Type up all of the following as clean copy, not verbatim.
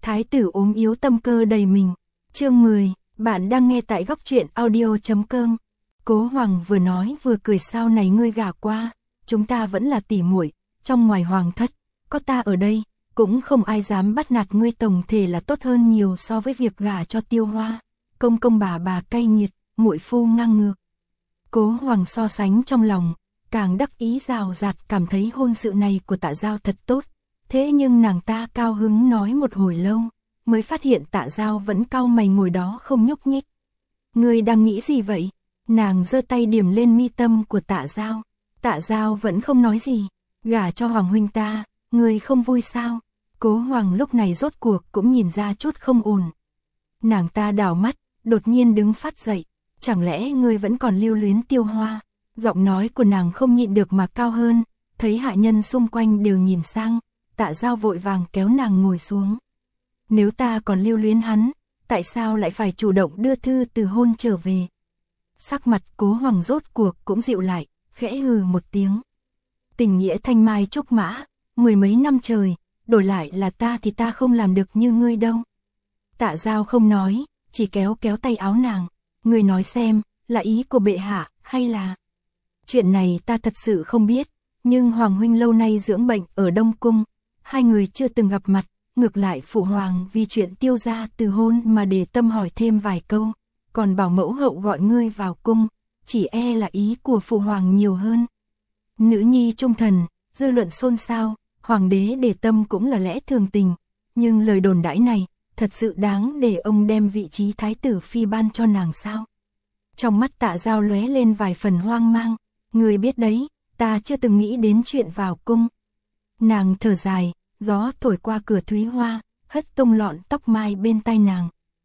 Thái tử ốm yếu tâm cơ đầy mình. Chương 10, bạn đang nghe tại góc truyện audio.com. Cố Hoàng vừa nói vừa cười, sau này ngươi gả qua, chúng ta vẫn là tỉ muội, trong ngoài hoàng thất, có ta ở đây, cũng không ai dám bắt nạt ngươi, tổng thể là tốt hơn nhiều so với việc gả cho Tiêu Hoa. Công công bà cay nghiệt, muội phu ngang ngược. Cố Hoàng so sánh trong lòng, càng đắc ý rào rạt, cảm thấy hôn sự này của Tạ Giao thật tốt. Thế nhưng nàng ta cao hứng nói một hồi lâu, mới phát hiện Tạ Giao vẫn cau mày ngồi đó không nhúc nhích. Ngươi đang nghĩ gì vậy? Nàng giơ tay điểm lên mi tâm của Tạ Giao. Tạ Giao vẫn không nói gì. Gả cho Hoàng huynh ta, ngươi không vui sao? Cố Hoàng lúc này rốt cuộc cũng nhìn ra chút không ổn. Nàng ta đảo mắt, đột nhiên đứng phát dậy. Chẳng lẽ ngươi vẫn còn lưu luyến Tiêu Hoa? Giọng nói của nàng không nhịn được mà cao hơn. Thấy hạ nhân xung quanh đều nhìn sang, Tạ Giao vội vàng kéo nàng ngồi xuống. Nếu ta còn lưu luyến hắn, tại sao lại phải chủ động đưa thư từ hôn trở về? Sắc mặt Cố Hoàng rốt cuộc cũng dịu lại, khẽ hừ một tiếng. Tình nghĩa thanh mai trúc mã, 10 mấy năm trời, đổi lại là ta thì ta không làm được như ngươi đâu. Tạ Giao không nói, chỉ kéo kéo tay áo nàng. Ngươi nói xem, là ý của bệ hạ, hay là... Chuyện này ta thật sự không biết, nhưng Hoàng huynh lâu nay dưỡng bệnh ở Đông Cung, hai người chưa từng gặp mặt, ngược lại phụ hoàng vì chuyện Tiêu gia từ hôn mà để tâm hỏi thêm vài câu, còn bảo mẫu hậu gọi ngươi vào cung, chỉ e là ý của phụ hoàng nhiều hơn. Nữ nhi trung thần, dư luận xôn xao, hoàng đế để tâm cũng là lẽ thường tình, nhưng lời đồn đãi này, thật sự đáng để ông đem vị trí thái tử phi ban cho nàng sao? Trong mắt Tạ Giao lóe lên vài phần hoang mang, ngươi biết đấy, ta chưa từng nghĩ đến chuyện vào cung. Nàng thở dài, gió thổi qua cửa thúy hoa, hất tung lọn tóc mai bên tai nàng.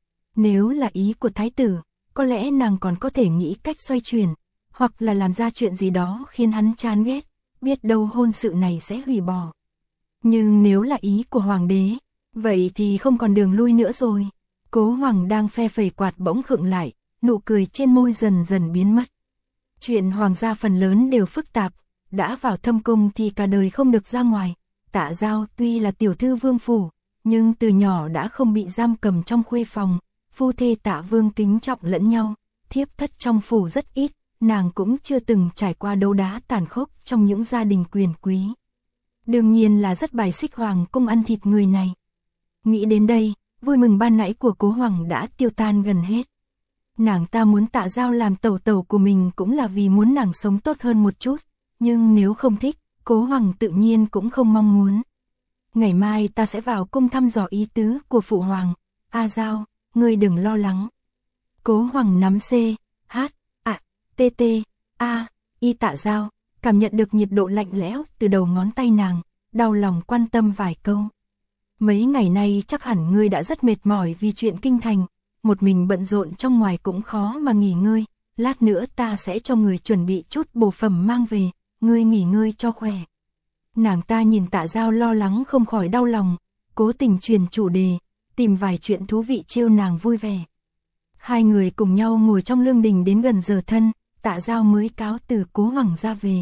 Nếu là ý của thái tử, có lẽ nàng còn có thể nghĩ cách xoay chuyển, hoặc là làm ra chuyện gì đó khiến hắn chán ghét, biết đâu hôn sự này sẽ hủy bỏ. Nhưng nếu là ý của hoàng đế, vậy thì không còn đường lui nữa rồi. Cố Hoàng đang phe phẩy quạt bỗng khựng lại, nụ cười trên môi dần dần biến mất. Chuyện hoàng gia phần lớn đều phức tạp, đã vào thâm cung thì cả đời không được ra ngoài. Tạ Giao tuy là tiểu thư vương phủ, nhưng từ nhỏ đã không bị giam cầm trong khuê phòng, phu thê Tạ Vương kính trọng lẫn nhau, thiếp thất trong phủ rất ít, nàng cũng chưa từng trải qua đấu đá tàn khốc trong những gia đình quyền quý. Đương nhiên là rất bài xích hoàng cung ăn thịt người này. Nghĩ đến đây, vui mừng ban nãy của Cố Hoàng đã tiêu tan gần hết. Nàng ta muốn Tạ Giao làm tẩu tẩu của mình cũng là vì muốn nàng sống tốt hơn một chút, nhưng nếu không thích, Cố Hoàng tự nhiên cũng không mong muốn. Ngày mai ta sẽ vào cung thăm dò ý tứ của phụ hoàng. Giao, ngươi đừng lo lắng. Cố Hoàng nắm C, H, A, T, T, A, Y Tạ Giao, cảm nhận được nhiệt độ lạnh lẽo từ đầu ngón tay nàng, đau lòng quan tâm vài câu. Mấy ngày nay chắc hẳn ngươi đã rất mệt mỏi vì chuyện kinh thành, một mình bận rộn trong ngoài cũng khó mà nghỉ ngơi, lát nữa ta sẽ cho người chuẩn bị chút bổ phẩm mang về, ngươi nghỉ ngơi cho khỏe. Nàng ta nhìn Tạ Giao lo lắng không khỏi đau lòng, cố tình truyền chủ đề, tìm vài chuyện thú vị trêu nàng vui vẻ. Hai người cùng nhau ngồi trong lương đình đến gần giờ thân, Tạ Giao mới cáo từ Cố Hoàng ra về.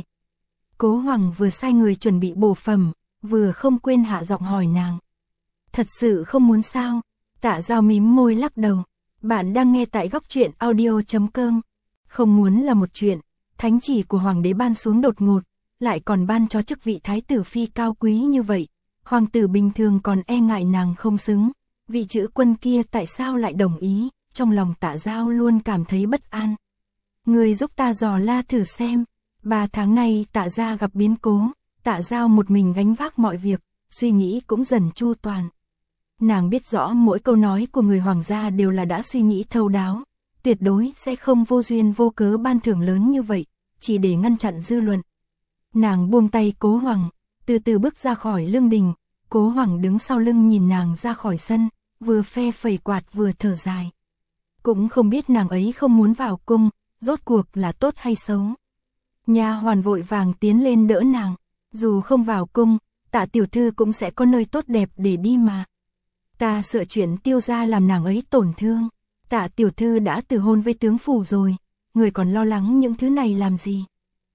Cố Hoàng vừa sai người chuẩn bị bổ phẩm, vừa không quên hạ giọng hỏi nàng. Thật sự không muốn sao? Tạ Giao mím môi lắc đầu. Bạn đang nghe tại góc truyện audio.com. Không muốn là một chuyện, thánh chỉ của hoàng đế ban xuống đột ngột, lại còn ban cho chức vị thái tử phi cao quý như vậy. Hoàng tử bình thường còn e ngại nàng không xứng, vị chữ quân kia tại sao lại đồng ý? Trong lòng Tạ Giao luôn cảm thấy bất an. Người giúp ta dò la thử xem. 3 tháng nay Tạ gia gặp biến cố, Tạ Giao một mình gánh vác mọi việc, suy nghĩ cũng dần chu toàn. Nàng biết rõ mỗi câu nói của người hoàng gia đều là đã suy nghĩ thấu đáo, tuyệt đối sẽ không vô duyên vô cớ ban thưởng lớn như vậy, chỉ để ngăn chặn dư luận. Nàng buông tay Cố Hoàng, từ từ bước ra khỏi lương đình. Cố Hoàng đứng sau lưng nhìn nàng ra khỏi sân, vừa phe phẩy quạt vừa thở dài. Cũng không biết nàng ấy không muốn vào cung, rốt cuộc là tốt hay xấu. Nha hoàn vội vàng tiến lên đỡ nàng, dù không vào cung, Tạ tiểu thư cũng sẽ có nơi tốt đẹp để đi mà. Ta sợ chuyện Tiêu gia làm nàng ấy tổn thương. Tạ tiểu thư đã từ hôn với tướng phủ rồi, người còn lo lắng những thứ này làm gì?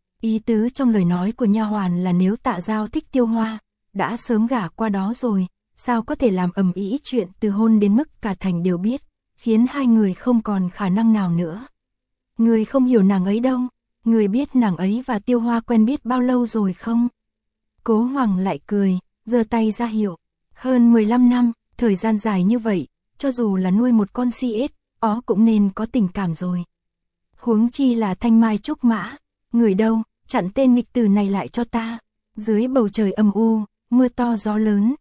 Ý tứ trong lời nói của nha hoàn là nếu Tạ Giao thích Tiêu Hoa, đã sớm gả qua đó rồi, sao có thể làm ầm ĩ chuyện từ hôn đến mức cả thành đều biết, khiến hai người không còn khả năng nào nữa. Người không hiểu nàng ấy đâu, người biết nàng ấy và Tiêu Hoa quen biết bao lâu rồi không? Cố Hoàng lại cười, giơ tay ra hiệu. Hơn 15 năm, thời gian dài như vậy, cho dù là nuôi một con CS, cũng nên có tình cảm rồi. Huống chi là thanh mai trúc mã, người đâu, chặn tên nghịch tử này lại cho ta. Dưới bầu trời âm u, mưa to gió lớn,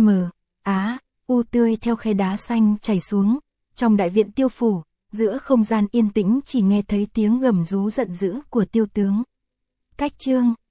U tươi theo khe đá xanh chảy xuống, trong đại viện Tiêu phủ, giữa không gian yên tĩnh chỉ nghe thấy tiếng gầm rú giận dữ của Tiêu tướng. Cách chương